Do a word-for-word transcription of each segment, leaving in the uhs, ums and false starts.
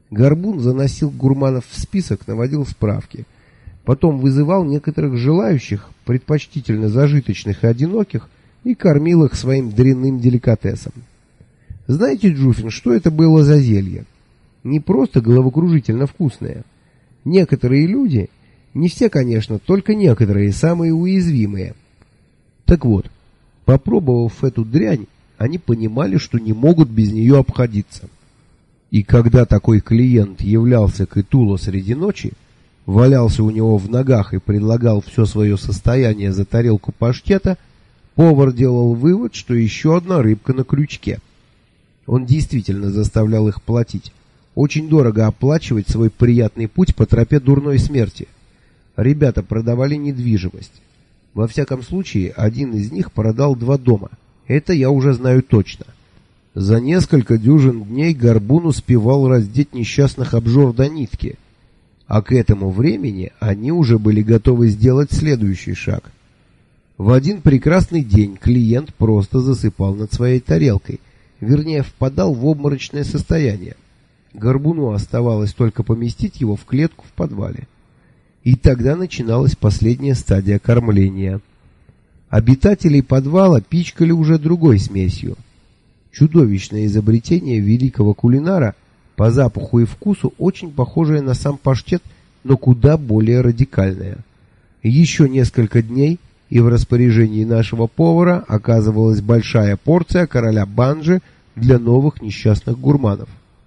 Горбун заносил гурманов в список, наводил справки. Потом вызывал некоторых желающих, предпочтительно зажиточных и одиноких, и кормил их своим дрянным деликатесом. Знаете, Джуфин, что это было за зелье? Не просто головокружительно вкусное. Некоторые люди, не все, конечно, только некоторые, самые уязвимые. Так вот, попробовав эту дрянь, они понимали, что не могут без нее обходиться. И когда такой клиент являлся к Итуло среди ночи, валялся у него в ногах и предлагал все свое состояние за тарелку паштета, повар делал вывод, что еще одна рыбка на крючке. Он действительно заставлял их платить. Очень дорого оплачивать свой приятный путь по тропе дурной смерти. Ребята продавали недвижимость. Во всяком случае, один из них продал два дома. Это я уже знаю точно. За несколько дюжин дней Горбун успевал раздеть несчастных обжор до нитки. А к этому времени они уже были готовы сделать следующий шаг. В один прекрасный день клиент просто засыпал над своей тарелкой, вернее, впадал в обморочное состояние. Горбуну оставалось только поместить его в клетку в подвале. И тогда начиналась последняя стадия кормления. Обитателей подвала пичкали уже другой смесью. Чудовищное изобретение великого кулинара, по запаху и вкусу очень похожее на сам паштет, но куда более радикальное. Еще несколько дней, и в распоряжении нашего повара оказывалась большая порция короля банджи для новых несчастных гурманов.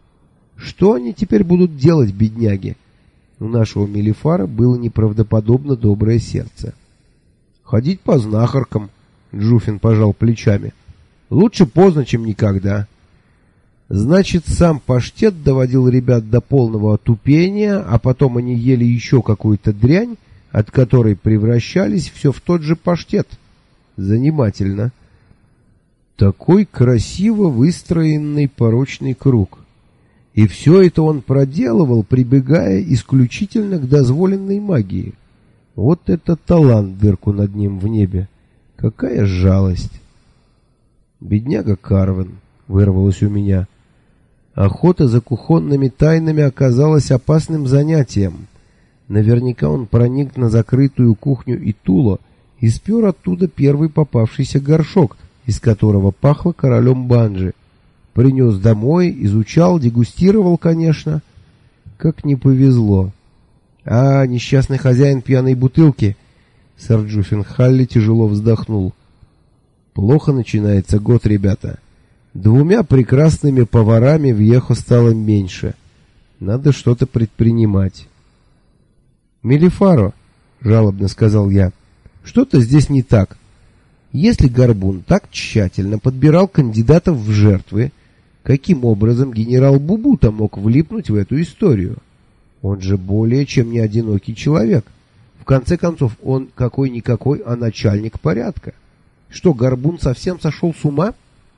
Что они теперь будут делать, бедняги? У нашего Мелифара было неправдоподобно доброе сердце. «Ходить по знахаркам», — Джуфин пожал плечами. «Лучше поздно, чем никогда». Значит, сам паштет доводил ребят до полного отупения, а потом они ели еще какую-то дрянь, от которой превращались все в тот же паштет. Занимательно. Такой красиво выстроенный порочный круг. И все это он проделывал, прибегая исключительно к дозволенной магии. Вот это талант, дырку над ним в небе. Какая жалость. Бедняга Карвен, вырвалось у меня. Охота за кухонными тайнами оказалась опасным занятием. Наверняка он проник на закрытую кухню Итуло и спер оттуда первый попавшийся горшок, из которого пахло королем банджи. Принес домой, изучал, дегустировал, конечно. Как не повезло. А, несчастный хозяин пьяной бутылки. Сэр Джуффин Халли тяжело вздохнул. Плохо начинается год, ребята. Двумя прекрасными поварами в Ехо стало меньше. Надо что-то предпринимать. «Мелифаро», — жалобно сказал я, — «что-то здесь не так. Если Горбун так тщательно подбирал кандидатов в жертвы, каким образом генерал Бубута мог влипнуть в эту историю? Он же более чем не одинокий человек. В конце концов, он какой-никакой, а начальник порядка. Что, Горбун совсем сошел с ума?»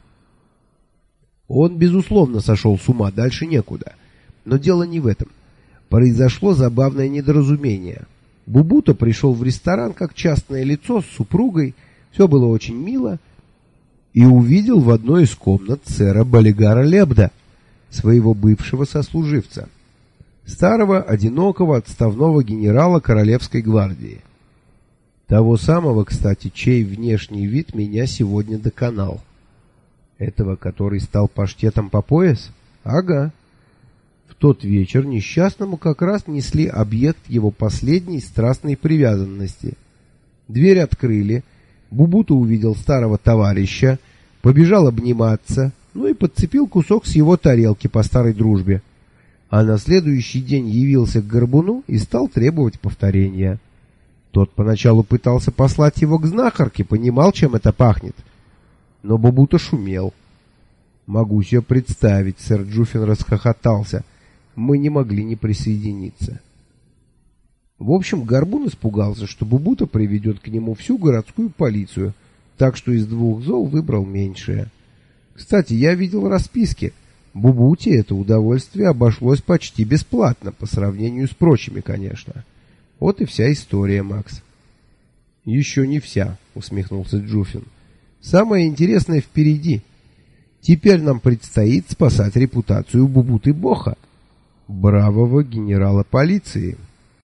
Он, безусловно, сошел с ума, дальше некуда. Но дело не в этом. Произошло забавное недоразумение. Бубута пришел в ресторан как частное лицо с супругой, все было очень мило, и увидел в одной из комнат сэра Балигара Лебда, своего бывшего сослуживца, старого, одинокого, отставного генерала Королевской гвардии. Того самого, кстати, чей внешний вид меня сегодня доконал. Этого, который стал паштетом по пояс? Ага. В тот вечер несчастному как раз несли объект его последней страстной привязанности. Дверь открыли, Бубута увидел старого товарища, побежал обниматься, ну и подцепил кусок с его тарелки по старой дружбе. А на следующий день явился к Горбуну и стал требовать повторения. Тот поначалу пытался послать его к знахарке, понимал, чем это пахнет. Но Бубута шумел. Могу себе представить, сэр Джуффин расхохотался. Мы не могли не присоединиться. В общем, Горбун испугался, что Бубута приведет к нему всю городскую полицию, так что из двух зол выбрал меньшее. Кстати, я видел расписки. Бубуте это удовольствие обошлось почти бесплатно, по сравнению с прочими, конечно. Вот и вся история, Макс. «Еще не вся», — усмехнулся Джуффин. «Самое интересное впереди. Теперь нам предстоит спасать репутацию Бубуты Боха». бравого генерала полиции.